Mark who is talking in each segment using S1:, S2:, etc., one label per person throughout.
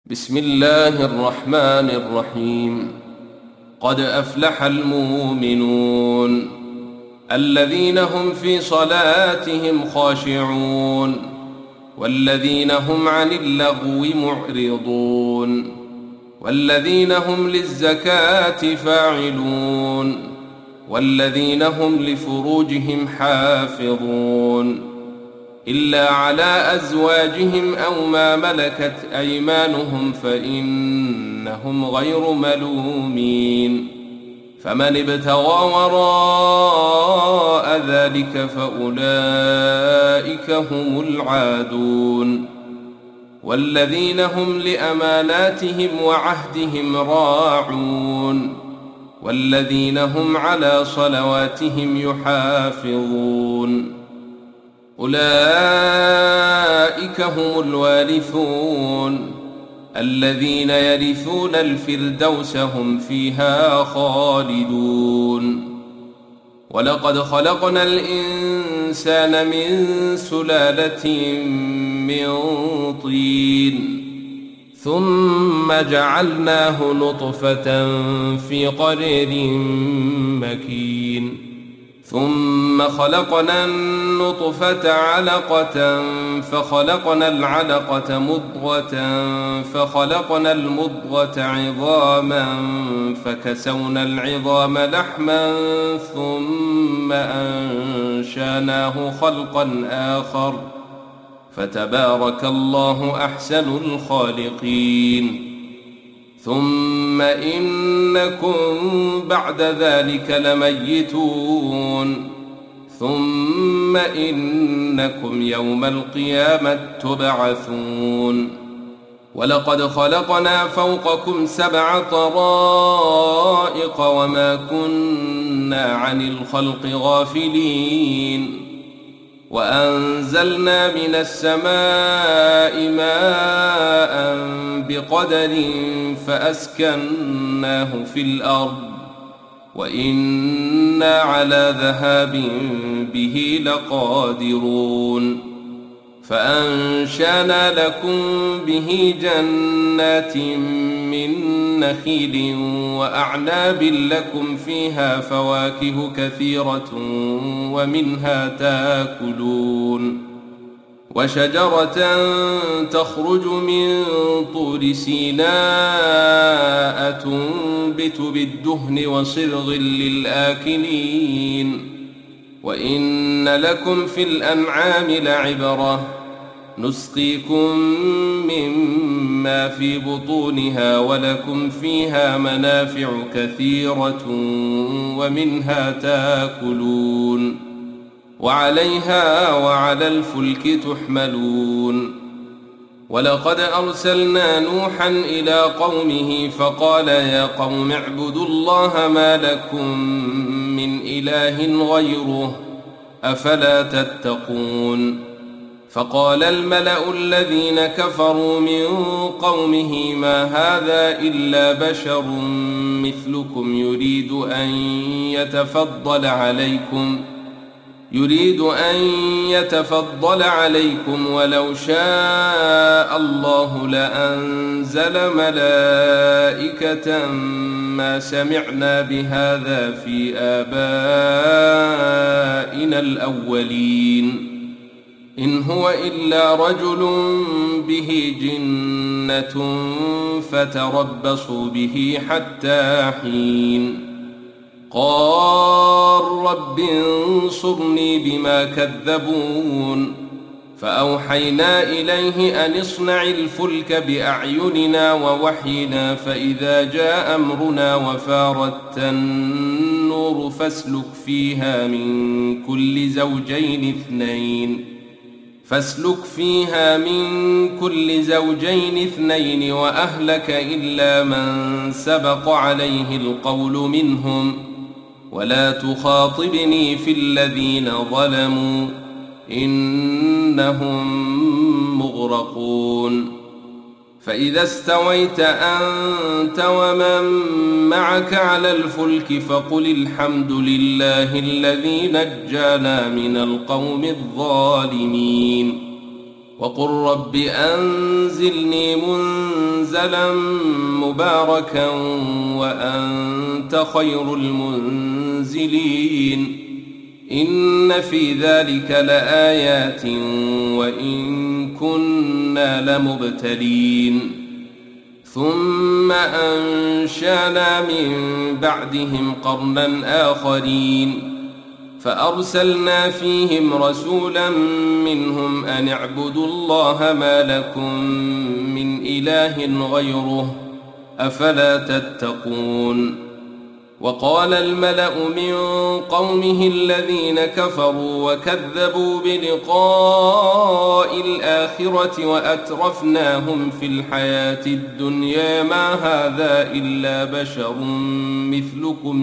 S1: بسم الله الرحمن الرحيم. قد أفلح المؤمنون الذين هم في صلاتهم خاشعون والذين هم عن اللغو معرضون والذين هم للزكاة فاعلون والذين هم لفروجهم حافظون إلا على أزواجهم أو ما ملكت أيمانهم فإنهم غير ملومين. فمن ابتغى وراء ذلك فأولئك هم العادون. والذين هم لأماناتهم وعهدهم راعون والذين هم على صلواتهم يحافظون. أولئك هم الوارثون الذين يرثون الفردوس هم فيها خالدون. ولقد خلقنا الإنسان من سلالة من طين ثم جعلناه نطفة في قرير مكين ثم خلقنا النطفة علقة فخلقنا العلقة مضغة فخلقنا المضغة عظاما فكسونا العظام لحما ثم أنشأناه خلقا آخر فتبارك الله أحسن الخالقين. ثم إنكم بعد ذلك لميتون ثم إنكم يوم القيامة تبعثون. ولقد خلقنا فوقكم 7 طرائق وما كنا عن الخلق غافلين وأنزلنا من السماء ماء بقدر فأسكناه في الأرض وإنا على ذهاب به لقادرون. فأنشأنا لكم به جنات من نخيل وأعناب لكم فيها فواكه كثيرة ومنها تأكلون. وشجرة تخرج من طور سيناء تنبت بالدهن وصبغ للآكلين. وإن لكم في الأنعام لعبرة نسقيكم مما في بطونها ولكم فيها منافع كثيرة ومنها تأكلون وعليها وعلى الفلك تحملون. ولقد أرسلنا نوحا إلى قومه فقال يا قوم اعبدوا الله ما لكم من إله غيره أفلا تتقون. فقال الملأ الذين كفروا من قومه ما هذا إلا بشر مثلكم يريد أن يتفضل عليكم ولو شاء الله لأنزل ملائكة ما سمعنا بهذا في آبائنا الأولين إن هو إلا رجل به جنة فتربصوا به حتى حين. قال رب انصرني بما كذبون. فأوحينا إليه أن اصنع الفلك بأعيننا ووحينا فإذا جاء أمرنا وفارت النور فاسلك فيها من كل زوجين اثنين وأهلك إلا من سبق عليه القول منهم ولا تخاطبني في الذين ظلموا إنهم مغرقون. فإذا استويت أنت ومن معك على الفلك فقل الحمد لله الذي نجانا من القوم الظالمين وقل رب أنزلني منزلا مباركا وأنت خير المنزلين إن في ذلك لآيات وإن كنا لمبتلين ثم أنشأنا من بعدهم قرنا آخرين فأرسلنا فيهم رسولا منهم أن اعبدوا الله ما لكم من إله غيره أفلا تتقون وقال الملأ من قومه الذين كفروا وكذبوا بلقاء الآخرة وأترفناهم في الحياة الدنيا ما هذا إلا بشر مثلكم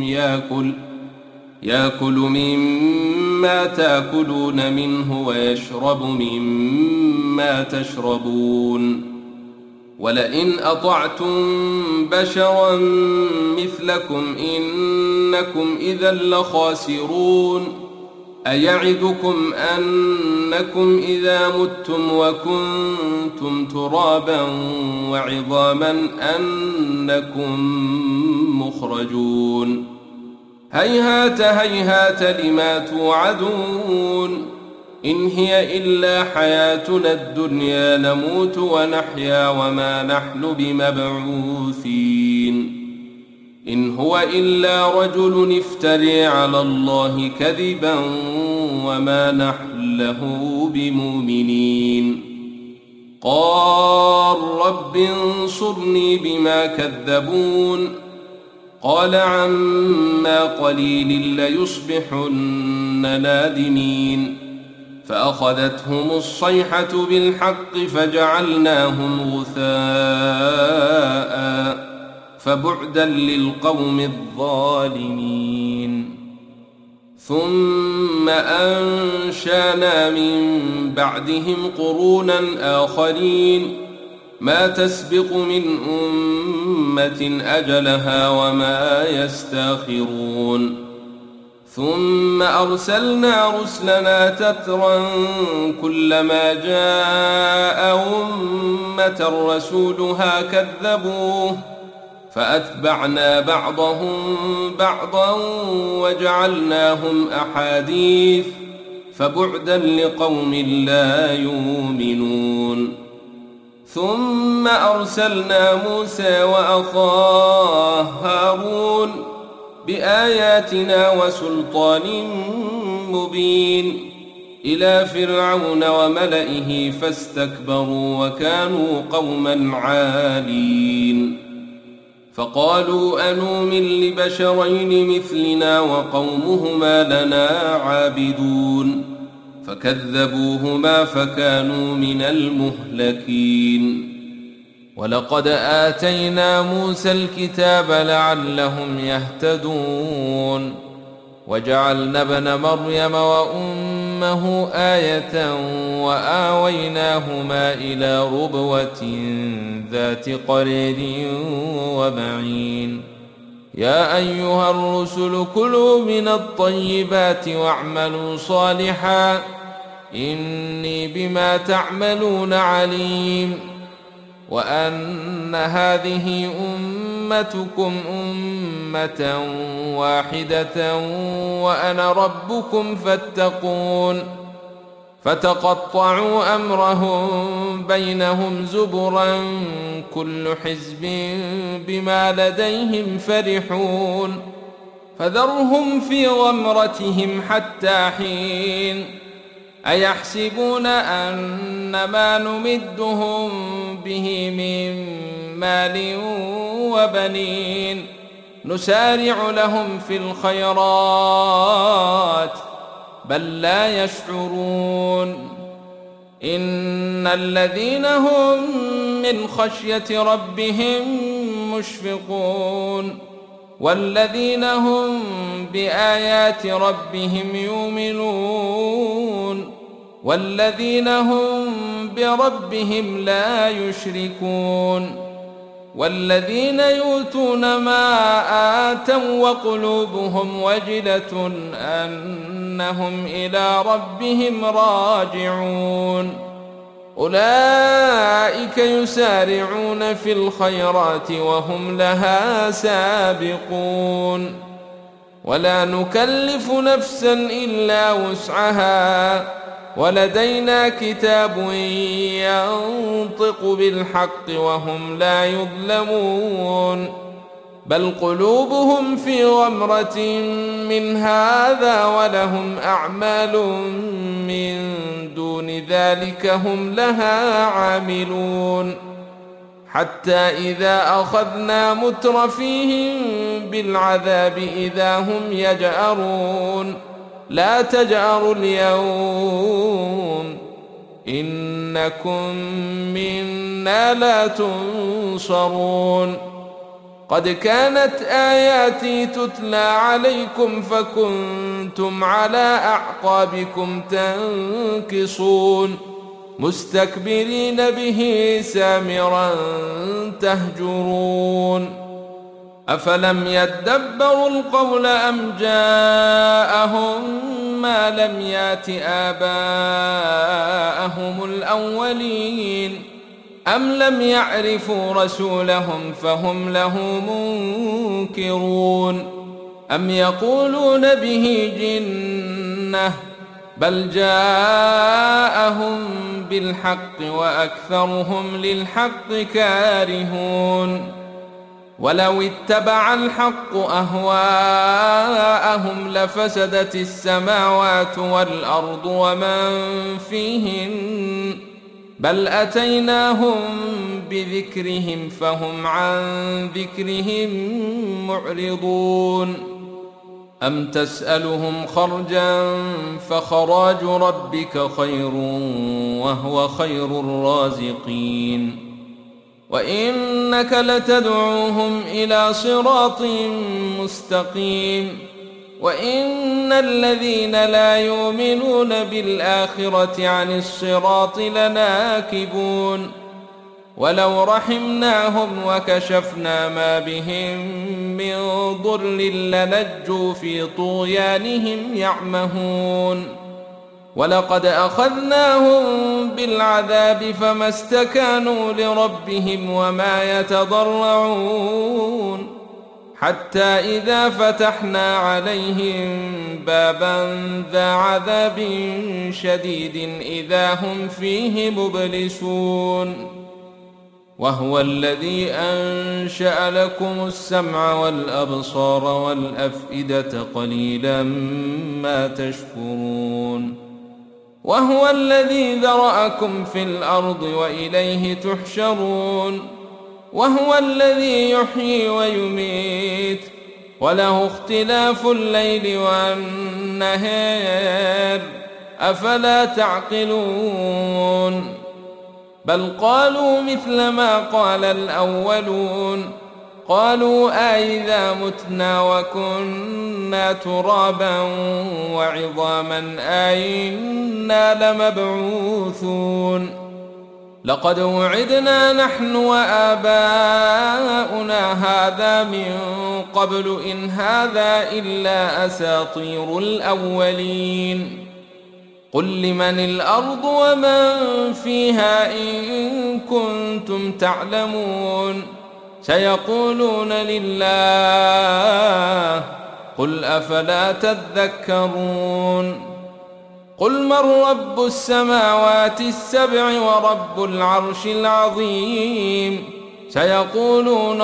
S1: يأكل مما تأكلون منه ويشرب مما تشربون ولئن أطعتم بشرا مثلكم إنكم إذا لخاسرون أيعدكم أنكم إذا متم وكنتم ترابا وعظاما أنكم مخرجون هيهات هيهات لما توعدون إن هي إلا حياتنا الدنيا نموت ونحيا وما نحن بمبعوثين إن هو إلا رجل افتري على الله كذبا وما نحن له بمؤمنين قال رب انصرني بما كذبون قال عما قليل ليصبحن نادمين فأخذتهم الصيحة بالحق فجعلناهم غثاء فبعدا للقوم الظالمين ثم أنشأنا من بعدهم قرونا آخرين ما تسبق من أمة أجلها وما يستاخرون ثم أرسلنا رسلنا تترا كلما جاء أمة رسولها كذبوه فأتبعنا بعضهم بعضا وجعلناهم أحاديث فبعدا لقوم لا يؤمنون ثم أرسلنا موسى وأخاه هارون بآياتنا وسلطان مبين إلى فرعون وملئه فاستكبروا وكانوا قوما عالين فقالوا أنؤمن لبشرين مثلنا وقومهما لنا عابدون فكذبوهما فكانوا من المهلكين ولقد آتينا موسى الكتاب لعلهم يهتدون وجعلنا ابن مريم وأمه آية وآويناهما إلى ربوة ذات قرير ومعين يا أيها الرسل كلوا من الطيبات واعملوا صالحا إني بما تعملون عليم وأن هذه أمتكم أمة واحدة وأنا ربكم فاتقون فتقطعوا أمرهم بينهم زبرا كل حزب بما لديهم فرحون فذرهم في غمرتهم حتى حين أيحسبون أن ما نمدهم به من مال وبنين نسارع لهم في الخيرات بل لا يشعرون إن الذين هم من خشية ربهم مشفقون والذين هم بآيات ربهم يؤمنون والذين هم بربهم لا يشركون والذين يؤتون ما آتوا وقلوبهم وجلة أنهم إلى ربهم راجعون أولئك يسارعون في الخيرات وهم لها سابقون ولا نكلف نفسا إلا وسعها ولدينا كتاب ينطق بالحق وهم لا يظلمون بل قلوبهم في غمرة من هذا ولهم أعمال من دون ذلك هم لها عاملون حتى إذا أخذنا مترفيهم بالعذاب إذا هم يجأرون لا تجأروا اليوم إنكم منا لا تنصرون قد كانت آياتي تتلى عليكم فكنتم على أعقابكم تنكصون مستكبرين به سامرا تهجرون أفلم يدبروا القول أم جاءهم ما لم يات آباءهم الأولين أم لم يعرفوا رسولهم فهم له منكرون أم يقولون به جنة بل جاءهم بالحق وأكثرهم للحق كارهون ولو اتبع الحق أهواءهم لفسدت السماوات والأرض ومن فيهن بل أتيناهم بذكرهم فهم عن ذكرهم معرضون أم تسألهم خرجا فخراج ربك خير وهو خير الرازقين وإنك لتدعوهم إلى صراط مستقيم وإن الذين لا يؤمنون بالآخرة عن الصراط لناكبون ولو رحمناهم وكشفنا ما بهم من ضر لنجوا في طغيانهم يعمهون ولقد أخذناهم بالعذاب فما استكانوا لربهم وما يتضرعون حتى إذا فتحنا عليهم بابا ذا عذاب شديد إذا هم فيه مبلسون وهو الذي أنشأ لكم السمع والأبصار والأفئدة قليلا ما تشكرون وهو الذي ذرأكم في الأرض وإليه تحشرون وهو الذي يحيي ويميت وله اختلاف الليل والنهار أفلا تعقلون بل قالوا مثل ما قال الأولون قالوا أئذا متنا وكنا ترابا وعظاما أئنا لمبعوثون لقد وعدنا نحن وآباؤنا هذا من قبل إن هذا إلا أساطير الأولين قل لمن الأرض ومن فيها إن كنتم تعلمون سيقولون لله قل أفلا تذكرون قل من رب السماوات السبع ورب العرش العظيم سيقولون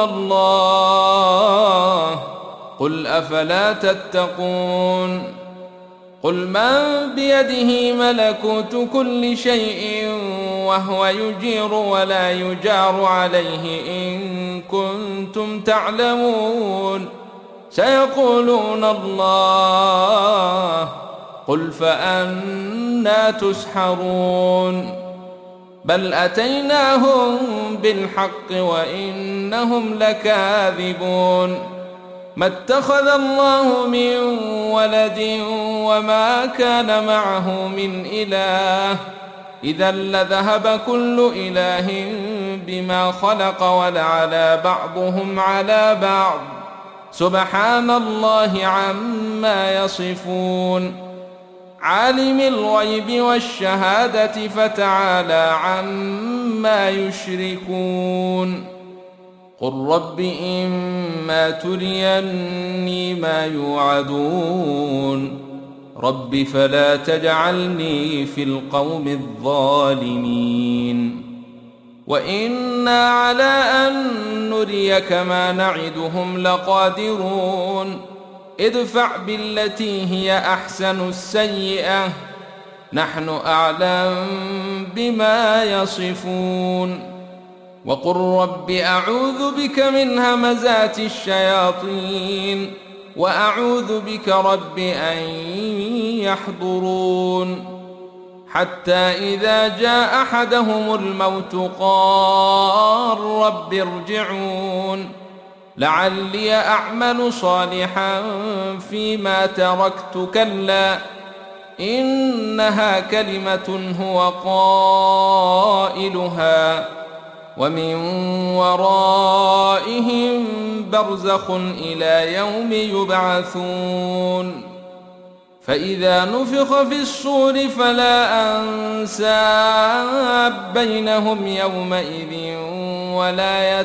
S1: الله قل أفلا تتقون قل من بيده ملكوت كل شيء وهو يجير ولا يجار عليه إن كنتم تعلمون سيقولون الله قل فأنى تسحرون بل أتيناهم بالحق وإنهم لكاذبون ما اتخذ الله من ولد وما كان معه من إله إذا لذهب كل إله بما خلق ولعلى بعضهم على بعض سبحان الله عما يصفون عالم الغيب والشهادة فتعالى عما يشركون قل رب إما تريني ما يوعدون رب فلا تجعلني في القوم الظالمين وإنا على أن نريك ما نعدهم لقادرون ادفع بالتي هي أحسن السيئة نحن أعلم بما يصفون وقل رب أعوذ بك من همزات الشياطين وأعوذ بك رب أن يحضرون حتى إذا جاء أحدهم الموت قال رب ارجعون لعلي أعمل صالحا فيما تركت كلا إنها كلمة هو قائلها ومن ورائهم برزخ إلى يوم يبعثون فإذا نفخ في الصور فلا أنساب بينهم يومئذ ولا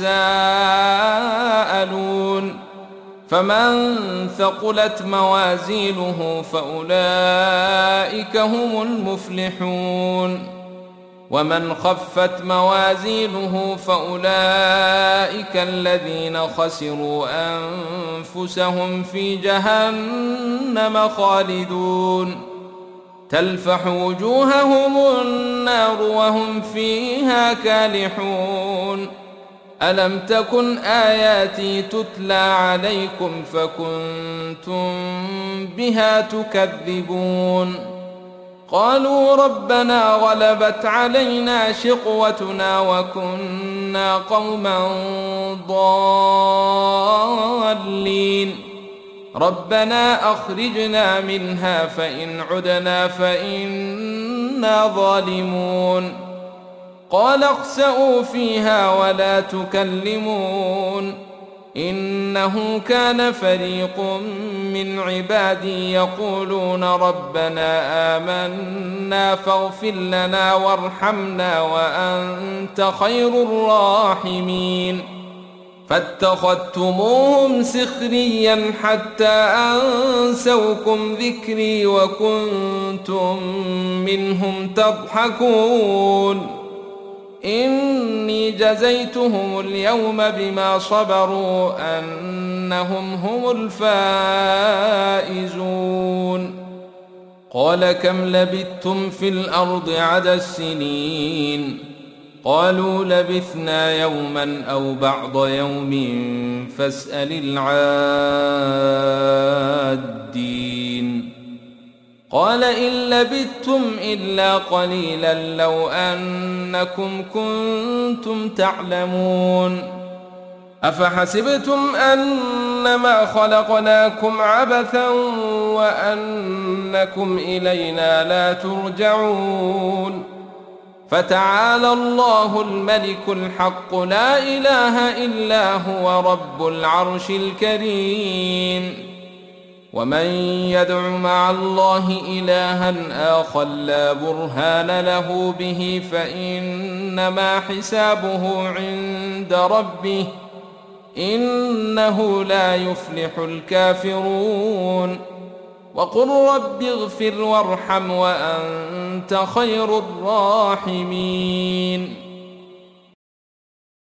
S1: يتساءلون فمن ثقلت موازينه فأولئك هم المفلحون ومن خفت موازينه فأولئك الذين خسروا أنفسهم في جهنم خالدون تلفح وجوههم النار وهم فيها كالحون ألم تكن آياتي تتلى عليكم فكنتم بها تكذبون قالوا ربنا غلبت علينا شقوتنا وكنا قوما ضالين ربنا أخرجنا منها فإن عدنا فإنا ظالمون قال اخسئوا فيها ولا تكلمون إنه كان فريق من عبادي يقولون ربنا آمنا فاغفر لنا وارحمنا وأنت خير الراحمين فاتخذتموهم سخريا حتى أنسوكم ذكري وكنتم منهم تضحكون إني جزيتهم اليوم بما صبروا أنهم هم الفائزون قال كم لبثتم في الأرض عدد السنين قالوا لبثنا يوما أو بعض يوم فاسأل العادين قال إن لبثتم إلا قليلا لو أنكم كنتم تعلمون أفحسبتم أنما خلقناكم عبثا وأنكم إلينا لا ترجعون فتعالى الله الملك الحق لا إله إلا هو رب العرش الكريم ومن يدع مع الله إلها آخر لا برهان له به فإنما حسابه عند ربه إنه لا يفلح الكافرون وقل رب اغفر وارحم وأنت خير الراحمين